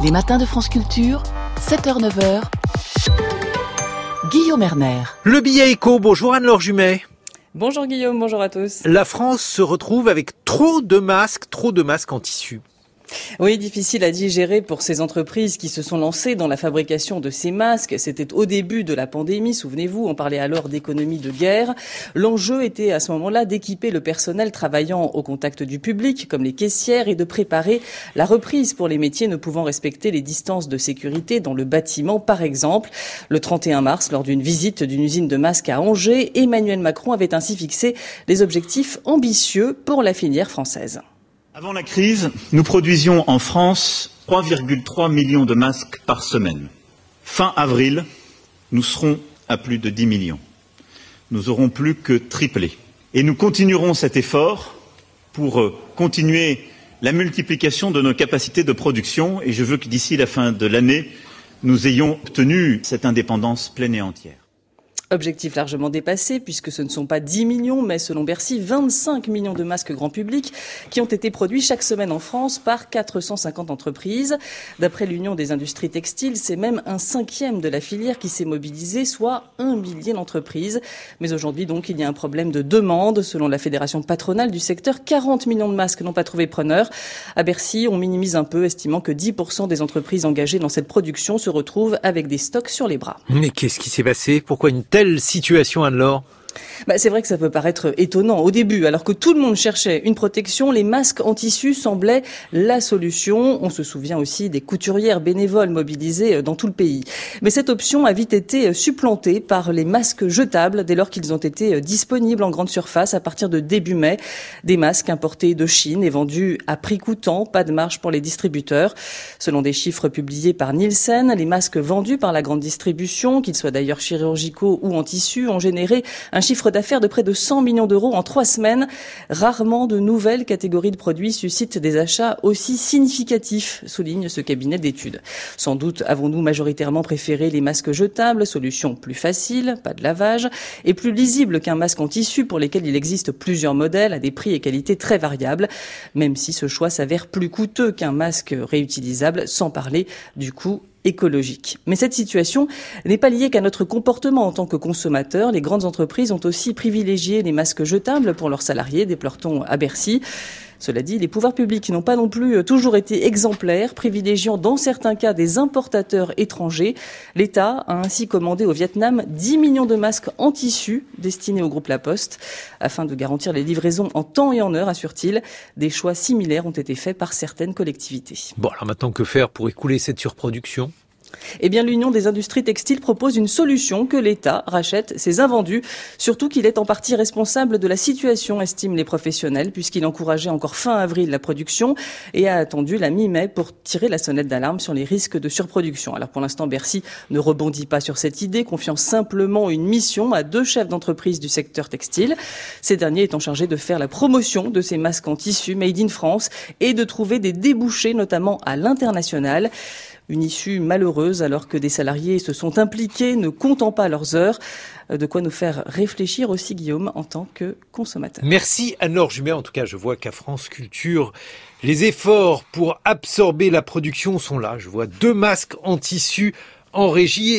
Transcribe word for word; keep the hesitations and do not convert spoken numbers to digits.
Les matins de France Culture, sept heures neuf heures. Guillaume Erner. Le billet éco, bonjour Anne-Laure Jumet. Bonjour Guillaume, bonjour à tous. La France se retrouve avec trop de masques, trop de masques en tissu. Oui, difficile à digérer pour ces entreprises qui se sont lancées dans la fabrication de ces masques. C'était au début de la pandémie, souvenez-vous, on parlait alors d'économie de guerre. L'enjeu était à ce moment-là d'équiper le personnel travaillant au contact du public, comme les caissières, et de préparer la reprise pour les métiers ne pouvant respecter les distances de sécurité dans le bâtiment, par exemple. Le trente et un mars, lors d'une visite d'une usine de masques à Angers, Emmanuel Macron avait ainsi fixé des objectifs ambitieux pour la filière française. Avant la crise, nous produisions en France trois virgule trois millions de masques par semaine. Fin avril, nous serons à plus de dix millions. Nous aurons plus que triplé. Et nous continuerons cet effort pour continuer la multiplication de nos capacités de production. Et je veux que d'ici la fin de l'année, nous ayons obtenu cette indépendance pleine et entière. Objectif largement dépassé puisque ce ne sont pas dix millions mais selon Bercy vingt-cinq millions de masques grand public qui ont été produits chaque semaine en France par quatre cent cinquante entreprises. D'après l'Union des industries textiles, c'est même un cinquième de la filière qui s'est mobilisé, soit un millier d'entreprises. Mais aujourd'hui donc il y a un problème de demande. Selon la fédération patronale du secteur, quarante millions de masques n'ont pas trouvé preneur. À Bercy, on minimise un peu, estimant que dix pour cent des entreprises engagées dans cette production se retrouvent avec des stocks sur les bras. Mais qu'est-ce qui s'est passé ? Pourquoi une telle situation, Anne-Laure ? Bah, c'est vrai que ça peut paraître étonnant au début. Alors que tout le monde cherchait une protection, les masques en tissu semblaient la solution. On se souvient aussi des couturières bénévoles mobilisées dans tout le pays. Mais cette option a vite été supplantée par les masques jetables dès lors qu'ils ont été disponibles en grande surface à partir de début mai. Des masques importés de Chine et vendus à prix coûtant, pas de marge pour les distributeurs. Selon des chiffres publiés par Nielsen, les masques vendus par la grande distribution, qu'ils soient d'ailleurs chirurgicaux ou en tissu, ont généré un chiffre d'affaires de près de cent millions d'euros en trois semaines. Rarement de nouvelles catégories de produits suscitent des achats aussi significatifs, souligne ce cabinet d'études. Sans doute avons-nous majoritairement préféré les masques jetables, solution plus facile, pas de lavage, et plus lisible qu'un masque en tissu pour lesquels il existe plusieurs modèles à des prix et qualités très variables, même si ce choix s'avère plus coûteux qu'un masque réutilisable, sans parler du coût écologique. Mais cette situation n'est pas liée qu'à notre comportement en tant que consommateurs. Les grandes entreprises ont aussi privilégié les masques jetables pour leurs salariés, déplore-t-on à Bercy. Cela dit, les pouvoirs publics n'ont pas non plus toujours été exemplaires, privilégiant dans certains cas des importateurs étrangers. L'État a ainsi commandé au Vietnam dix millions de masques en tissu destinés au groupe La Poste. Afin de garantir les livraisons en temps et en heure, assure-t-il, des choix similaires ont été faits par certaines collectivités. Bon, alors maintenant, que faire pour écouler cette surproduction ? Eh bien, l'Union des industries textiles propose une solution: que l'État rachète ses invendus. Surtout qu'il est en partie responsable de la situation, estiment les professionnels, puisqu'il encourageait encore fin avril la production et a attendu la mi-mai pour tirer la sonnette d'alarme sur les risques de surproduction. Alors pour l'instant, Bercy ne rebondit pas sur cette idée, confiant simplement une mission à deux chefs d'entreprise du secteur textile. Ces derniers étant chargés de faire la promotion de ces masques en tissu made in France et de trouver des débouchés, notamment à l'international. Une issue malheureuse alors que des salariés se sont impliqués, ne comptant pas leurs heures. De quoi nous faire réfléchir aussi, Guillaume, en tant que consommateur. Merci Anne-Laure Jumet. En tout cas, je vois qu'à France Culture, les efforts pour absorber la production sont là. Je vois deux masques en tissu en régie.